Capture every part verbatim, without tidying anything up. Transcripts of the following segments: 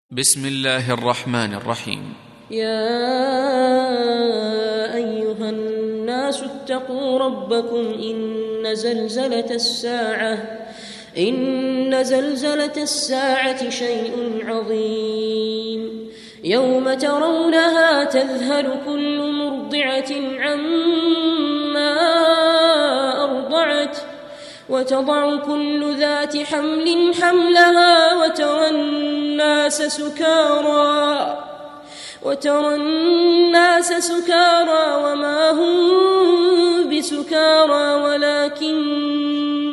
بسم الله الرحمن الرحيم. يا أيها الناس اتقوا ربكم إن زلزلة الساعة إن زلزلة الساعة شيء عظيم يوم ترونها تذهل كل مرضعة عما أرضعت وتضع كل ذات حمل حملها وترى الناس سكارى وترى الناس سكارى وما هم بسكارى ولكن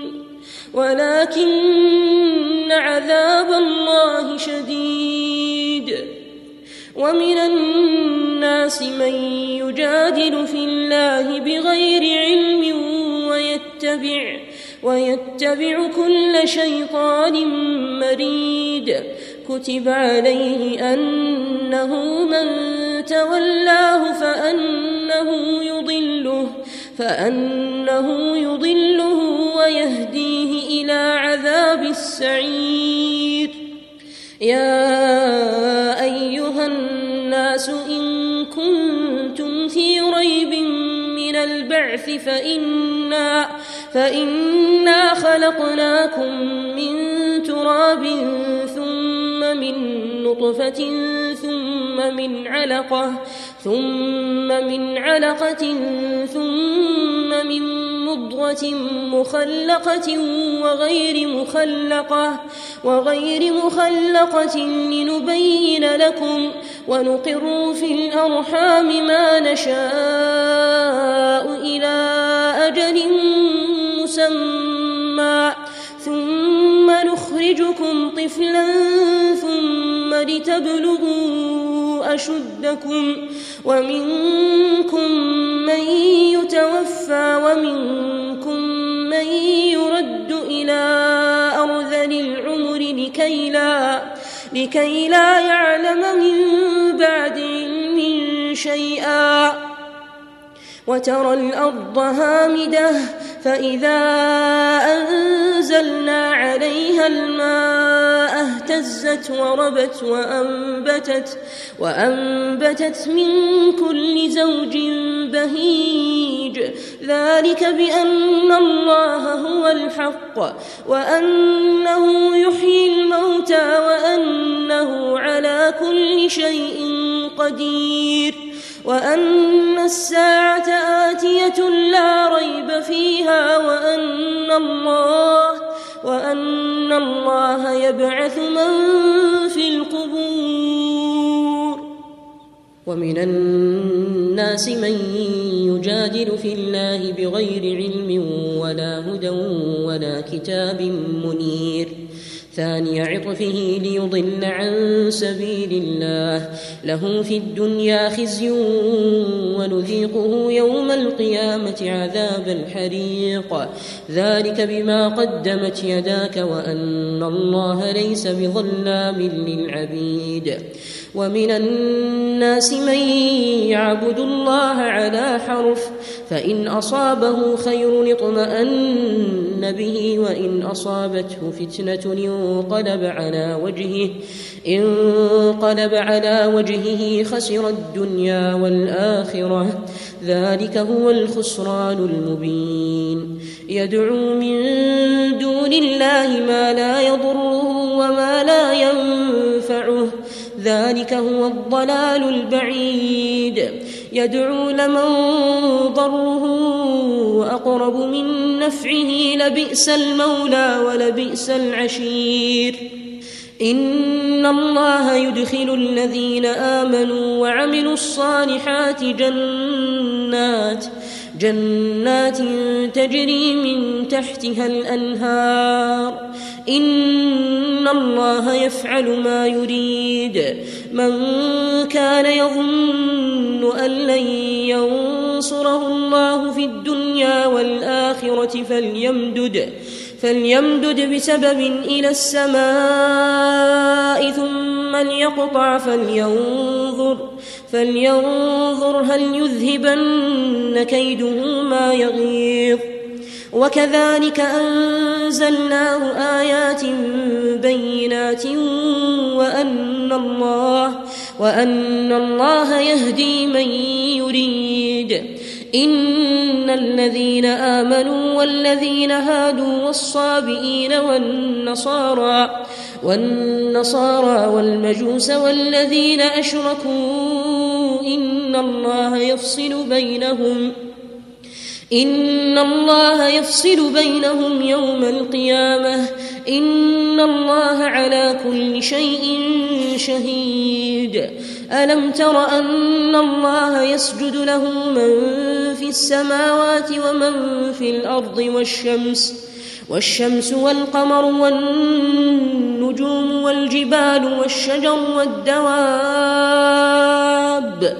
ولكن عذاب الله شديد. ومن الناس من يجادل في الله بغير علم ويتبع ويتبع كل شيطان مريد كتب عليه أنه من تولاه فأنه يضله فأنه يضله ويهديه إلى عذاب السعير. يا أيها الناس إن كنتم في ريب من البعث فإنا فإنا خلقناكم من تراب ثم من نطفة ثم من علقة ثم من علقة ثم من مضغة مخلقة وغير مخلقة وغير مخلقة لنبين لكم ونقر في الأرحام ما نشاء إلى أجل مسمى ثم نخرجكم طفلا ثم لتبلغوا أشدكم ومنكم من يتوفى ومنكم من يرد إلى أرذل العمر لكي لا, لكي لا يعلم من بعد علم شيئا. وترى الأرض هامدة فإذا أنزلنا عليها الماء اهتزت وربت وأنبتت, وأنبتت من كل زوج بهيج ذلك بأن الله هو الحق وأنه يحيي الموتى وأنه على كل شيء قدير وأن الساعة آتية لا ريب فيها وأن الله وأن الله يبعث من في القبور. ومن الناس من يجادل في الله بغير علم ولا هدى ولا كتاب منير ثاني عطفه ليضل عن سبيل الله له في الدنيا خزي ونذيقه يوم القيامة عذاب الحريق ذلك بما قدمت يداك وأن الله ليس بظلام للعبيد. ومن الناس من يعبد الله على حرف فإن أصابه خير اطمأن به وإن أصابته فتنة انقلب على وجهه انقلب على وجهه خسر الدنيا والآخرة ذلك هو الخسران المبين. يدعو من دون الله ما لا يضره وما لا ينفعه ذلك هو الضلال البعيد. يدعو لمن ضره أقرب من نفعه لبئس المولى ولبئس العشير. إن الله يدخل الذين آمنوا وعملوا الصالحات جنات جنات تجري من تحتها الأنهار إن الله يفعل ما يريد. من كان يظن أن لن ينصره الله في الدنيا والآخرة فليمدد فليمدد بسبب إلى السماء ثم ليقطع فلينظر فلينظر هل يذهبن كيده ما يغيظ. وكذلك أنزلناه آيات بينات وأن الله وأن الله يهدي من يريد. إن الذين آمنوا والذين هادوا والصابئين والنصارى والنصارى والمجوس والذين أشركوا إن الله يفصل بينهم إن الله يفصل بينهم يوم القيامة إن الله على كل شيء شهيد. ألم تر أن الله يسجد له من في السماوات ومن في الأرض والشمس والشمس والقمر والنجوم والجبال والشجر والدواب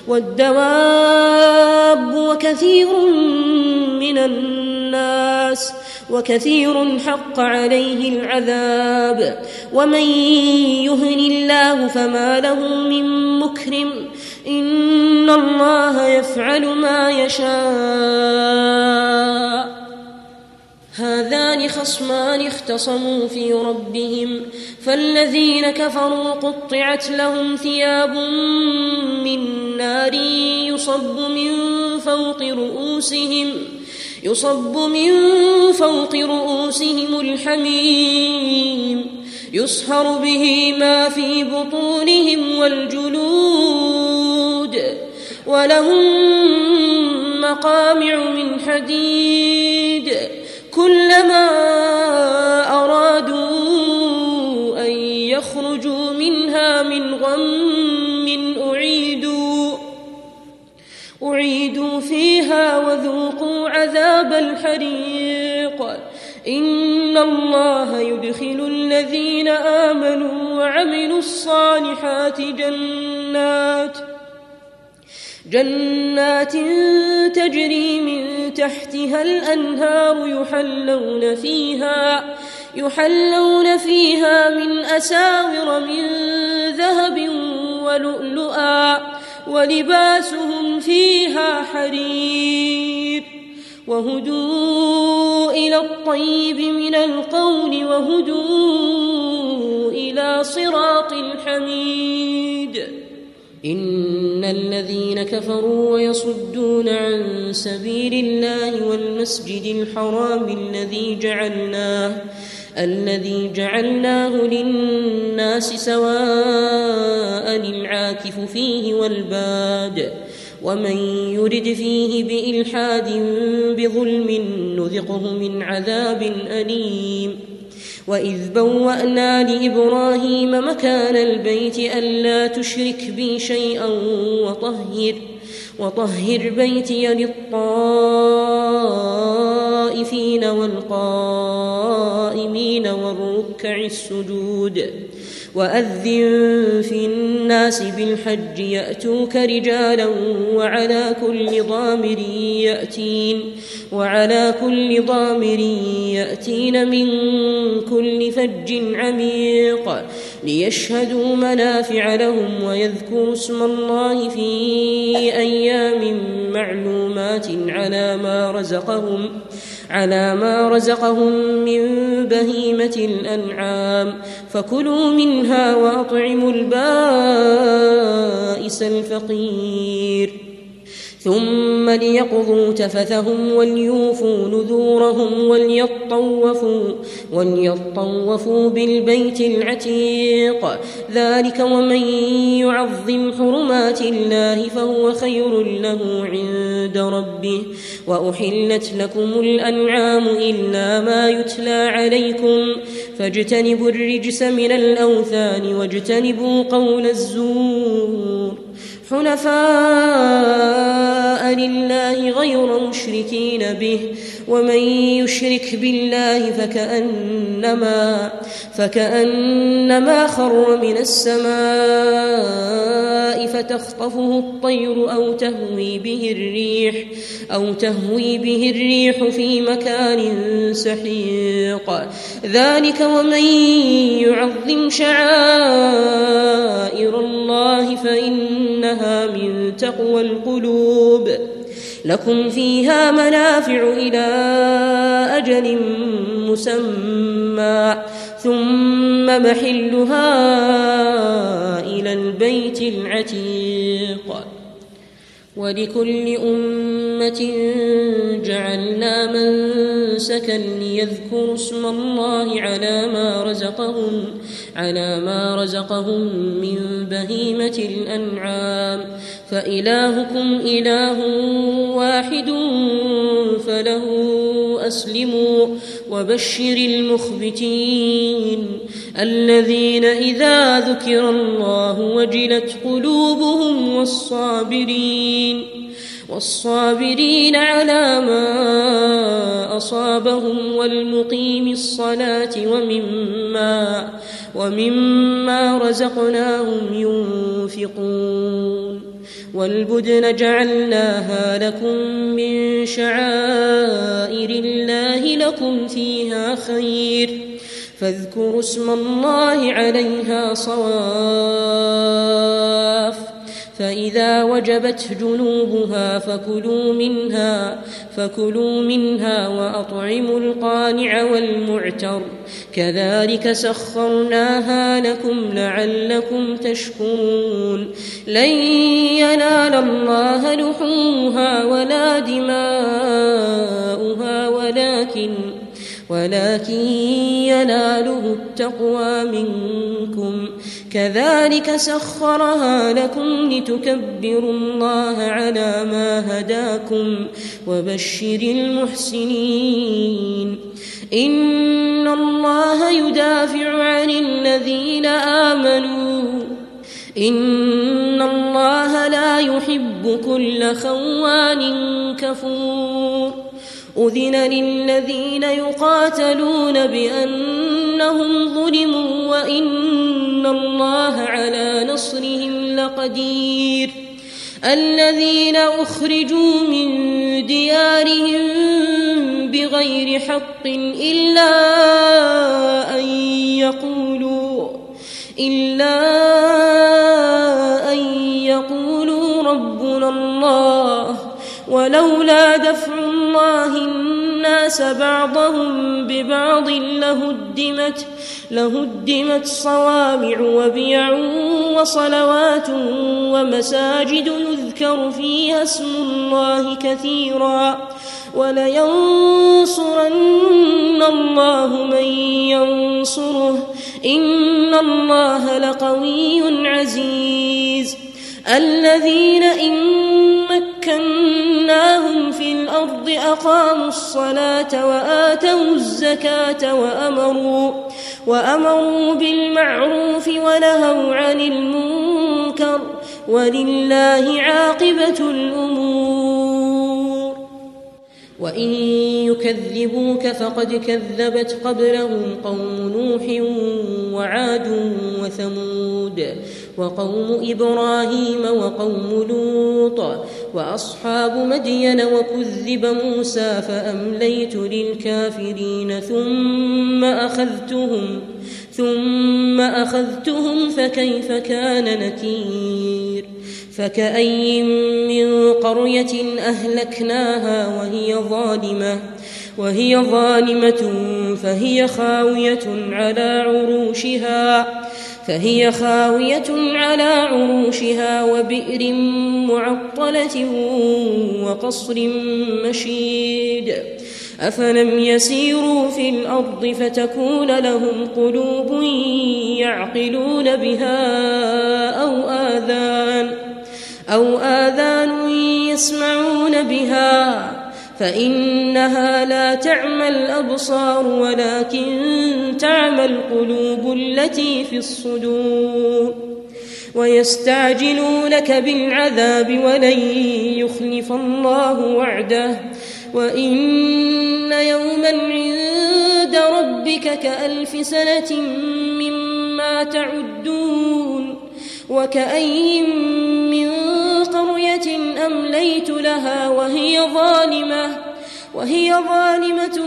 والدواب وكثير من الناس وكثير حق عليه العذاب ومن يهن الله فما له من مكرم إن الله يفعل ما يشاء. هذان خصمان اختصموا في ربهم فالذين كفروا قطعت لهم ثياب من نار يصب من فوق رؤوسهم يصب من فوق رؤوسهم الحميم يصهر به ما في بطونهم والجلود ولهم مقامع من حديد كلما أرادوا أن يخرجوا منها من غم أعيدوا أعيدوا فيها وذوقوا عذاب الحريق. إن الله يدخل الذين آمنوا وعملوا الصالحات جنات جنات تجري من تحتها الأنهار يحلون فيها يحلون فيها من أساور من ذهب ولؤلؤا ولباسهم فيها حرير وهدوا إلى الطيب من القول وهدوا إلى صراط الحميد. إن الذين كفروا ويصدون عن سبيل الله والمسجد الحرام الذي جعلناه الذي جعلناه للناس سواء العاكف فيه والباد ومن يرد فيه بإلحاد بظلم نذقه من عذاب أليم. وإذ بوأنا لإبراهيم مكان البيت ألا تشرك بي شيئا وطهر وطهر بيتي للطائفين والقائمين والركع السجود. وأذن في الناس بالحج يأتوك رجالا وعلى كل ضامر يأتين وعلى كل ضامر يأتين من كل فج عميق ليشهدوا منافع لهم ويذكروا اسم الله في أيام معلومات على ما رزقهم على ما رزقهم من بهيمة الأنعام فكلوا منها وأطعموا البائس الفقير ثم ليقضوا تفثهم وليوفوا نذورهم وليطوفوا وليطوفوا بالبيت العتيق ذلك ومن يعظم حرمات الله فهو خير له عند ربه. وأحلت لكم الأنعام إلا ما يتلى عليكم فاجتنبوا الرجس من الأوثان واجتنبوا قول الزور حنفاء لله غير مشركين به ومن يشرك بالله فكأنما فكأنما خر من السماء فتخطفه الطير أو تهوي به الريح أو تهوي به الريح في مكان سحيق ذلك ومن يعظم شعائر الله فإنها من تقوى القلوب. لكم فيها منافع إلى أجل مسمى ثم محلها البيت العتيق. ولكل أمة جعلنا منسكا ليذكروا اسم الله على ما رزقهم على ما رزقهم من بهيمة الأنعام فإلهكم إله واحد فله أسلموا وبشر المخبتين الذين إذا ذكر الله وجلت قلوبهم والصابرين والصابرين على ما أصابهم والمقيم الصلاة ومما ومما رزقناهم ينفقون. والبدن جعلناها لكم من شعائر الله لكم فيها خير فاذكروا اسم الله عليها صواف فإذا وجبت جنوبها فكلوا منها فكلوا منها وأطعموا القانع والمعتر كذلك سخرناها لكم لعلكم تشكرون. لن ينال الله لحومها ولا دماؤها ولكن ولكن يناله التقوى منكم كذلك سخرها لكم لتكبروا الله على ما هداكم وبشر المحسنين. إن الله يدافع عن الذين آمنوا إن الله لا يحب كل خوان كفور. أذن للذين يقاتلون بأنهم ظلموا وإن الله على نصرهم لقدير. الذين أخرجوا من ديارهم بغير حق إلا أن يقولوا إلا أن يقولوا ربنا الله ولولا دفع الله الناس بعضهم ببعض لهدمت لهدمت صوامع وبيع وصلوات ومساجد يذكر فيها اسم الله كثيرا ولينصرن الله من ينصره إن الله لقوي عزيز. الذين إن مكناهم في الأرض أقاموا الصلاة وآتوا الزكاة وأمروا وأمروا بالمعروف ونهوا عن المنكر ولله عاقبة الأمور. وإن يكذبوك فقد كذبت قبلهم قوم نوح وعاد وثمود وقوم إبراهيم وقوم لوط وأصحاب مدين وكذب موسى فأمليت للكافرين ثم أخذتهم ثم أخذتهم فكيف كان نكير. فكأي من قرية أهلكناها وهي ظالمة وهي ظالمة فهي خاوية على عروشها فهي خاوية على عروشها وبئر معطلة وقصر مشيد. أفلم يسيروا في الأرض فتكون لهم قلوب يعقلون بها أو آذان أو آذان يسمعون بها فإنها لا تعمى الأبصار ولكن تعمى القلوب التي في الصدور. ويستعجلونك بالعذاب ولن يخلف الله وعده وإن يوما عند ربك كألف سنة مما تعدون. وكأي من قرية أمليت لها وهي ظالمة وهي ظالمة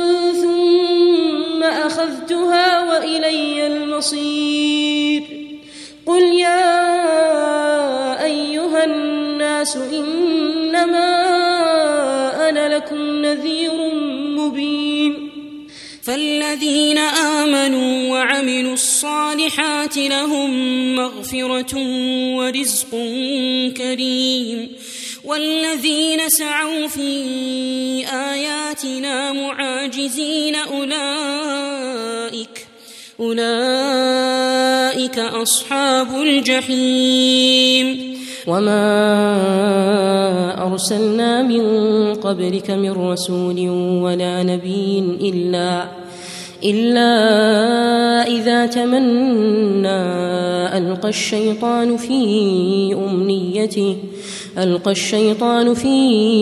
ثم أخذتها وإلي المصير. قل يا أيها الناس إنما أنا لكم نذير مبين. فالذين آمنوا وعملوا الصالحات لهم مغفرة ورزق كريم والذين سعوا في آياتنا معاجزين أولئك أولئك أصحاب الجحيم. وما أرسلنا من قبلك من رسول ولا نبي إلا إلا إذا تمنى ألقى الشيطان في أمنيته ألقى الشيطان في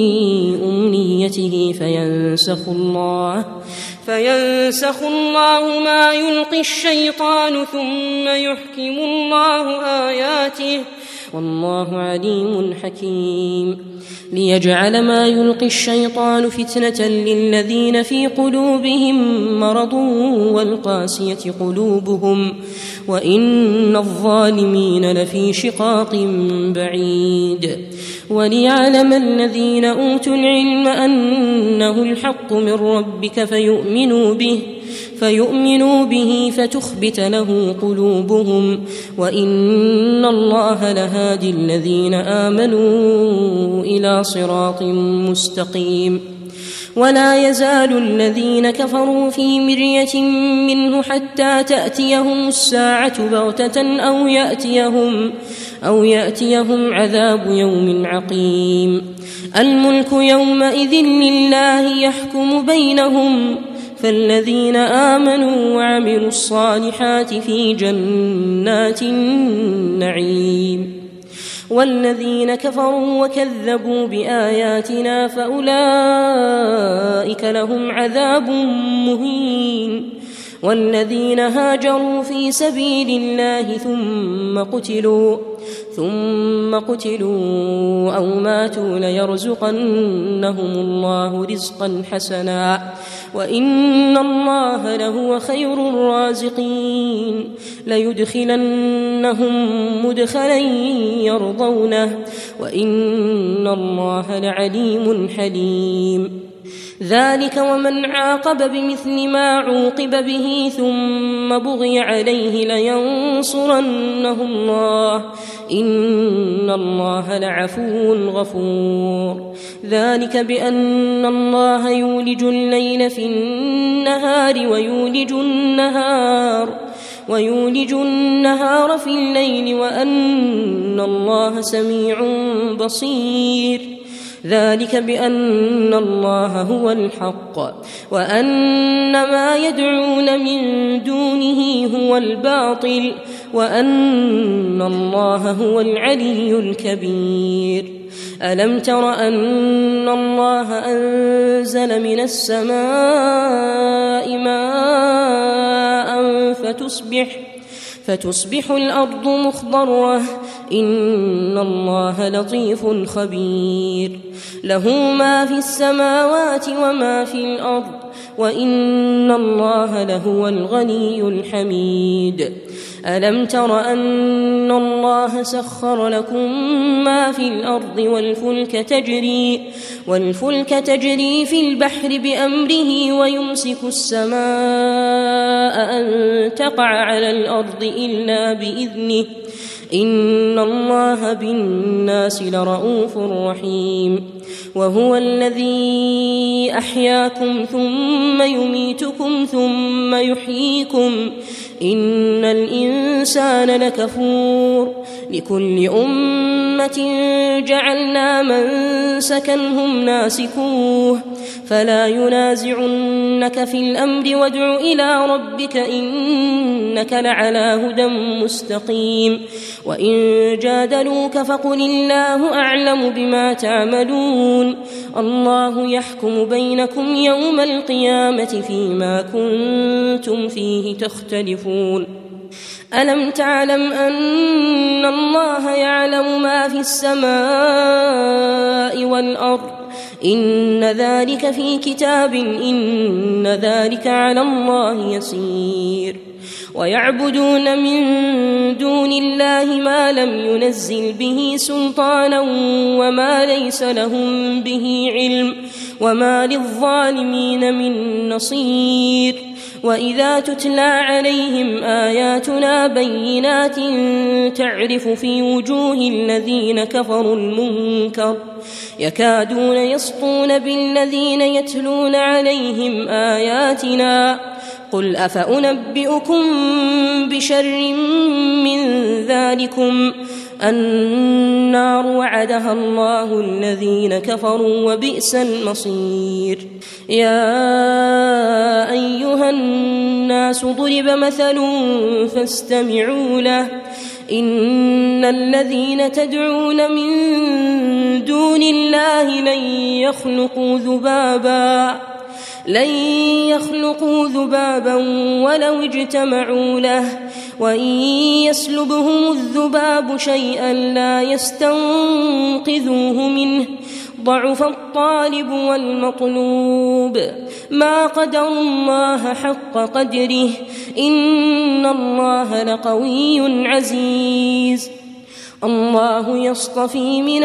أمنيته فينسخ الله فينسخ الله ما يلقي الشيطان ثم يحكم الله آياته والله عليم حكيم. ليجعل ما يلقي الشيطان فتنة للذين في قلوبهم مرض والقاسية قلوبهم وإن الظالمين لفي شقاق بعيد. وليعلم الذين أوتوا العلم أنه الحق من ربك فيؤمنوا به فيؤمنوا به فتخبت له قلوبهم وإن الله لهادي الذين آمنوا إلى صراط مستقيم. ولا يزال الذين كفروا في مرية منه حتى تأتيهم الساعة بغتة أو يأتيهم, أو يأتيهم عذاب يوم عقيم. الملك يومئذ لله يحكم بينهم فالذين آمنوا وعملوا الصالحات في جنات النعيم والذين كفروا وكذبوا بآياتنا فأولئك لهم عذاب مهين. والذين هاجروا في سبيل الله ثم قتلوا ثم قتلوا أو ماتوا ليرزقنهم الله رزقا حسنا وإن الله لهو خير الرازقين. ليدخلنهم مدخلا يرضونه وإن الله لعليم حليم. ذلك ومن عاقب بمثل ما عوقب به ثم بغي عليه لينصرنه الله إن الله لعفو غفور. ذلك بأن الله يولج الليل في النهار ويولج النهار ويولج النهار في الليل وأن الله سميع بصير. ذلك بأن الله هو الحق وأن ما يدعون من دونه هو الباطل وأن الله هو العلي الكبير. ألم تر أن الله أنزل من السماء ماء فتصبح فتصبح الأرض مخضرة إن الله لطيف خبير. له ما في السماوات وما في الأرض وإن الله لهو الغني الحميد. ألم تر أن الله سخر لكم ما في الأرض والفلك تجري والفلك تجري في البحر بأمره ويمسك السماء أن تقع على الأرض إلا بإذنه إن الله بالناس لرؤوف رحيم. وهو الذي أحياكم ثم يميتكم ثم يحييكم إن الإنسان لكفور. لكل أمة جعلنا منسكا هم ناسكوه فلا ينازعنك في الأمر وادع إلى ربك إنك لعلى هدى مستقيم. وإن جادلوك فقل الله أعلم بما تعملون الله يحكم بينكم يوم القيامة فيما كنتم فيه تختلفون. ألم تعلم أن الله يعلم ما في السماء والأرض إن ذلك في كتاب إن ذلك على الله يسير. ويعبدون من دون الله ما لم ينزل به سلطانا وما ليس لهم به علم وما للظالمين من نصير. وإذا تتلى عليهم آياتنا بينات تعرف في وجوه الذين كفروا المنكر يكادون يسطون بالذين يتلون عليهم آياتنا قل أفأنبئكم بشر من ذلكم النار وعدها الله الذين كفروا وبئس المصير. يا أيها الناس ضرب مثل فاستمعوا له إن الذين تدعون من دون الله لن يخلقوا ذبابا لن يخلقوا ذبابا ولو اجتمعوا له وإن يسلبهم الذباب شيئا لا يستنقذوه منه ضعف الطالب والمطلوب ما قدروا الله حق قدره إن الله لقوي عزيز. الله يصطفي من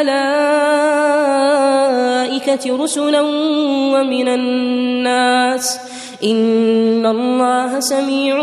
الملائكة رسلا ومن الناس إن الله سميع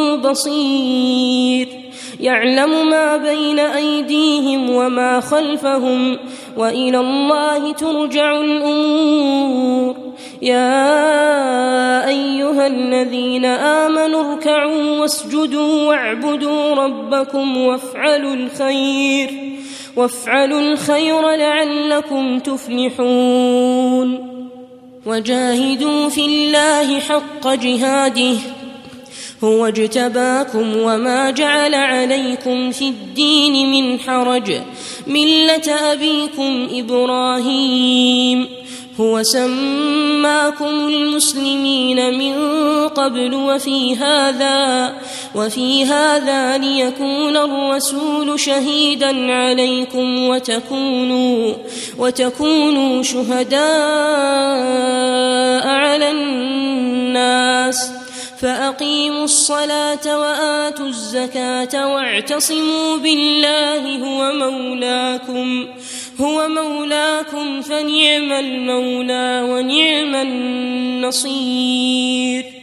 بصير يعلم ما بين أيديهم وما خلفهم وإلى الله ترجع الأمور. يا أيها الذين آمنوا اركعوا واسجدوا واعبدوا ربكم وافعلوا الخير وافعلوا الخير لعلكم تفلحون. وجاهدوا في الله حق جهاده هو اجتباكم وما جعل عليكم في الدين من حرج ملة أبيكم إبراهيم هو سماكم المسلمين من قبل وفي هذا وفي هذا ليكون الرسول شهيدا عليكم وتكونوا وتكونوا شهداء على الناس فأقيموا الصلاة وآتوا الزكاة واعتصموا بالله هو مولاكم هو مولاكم فنعم المولى ونعم النصير.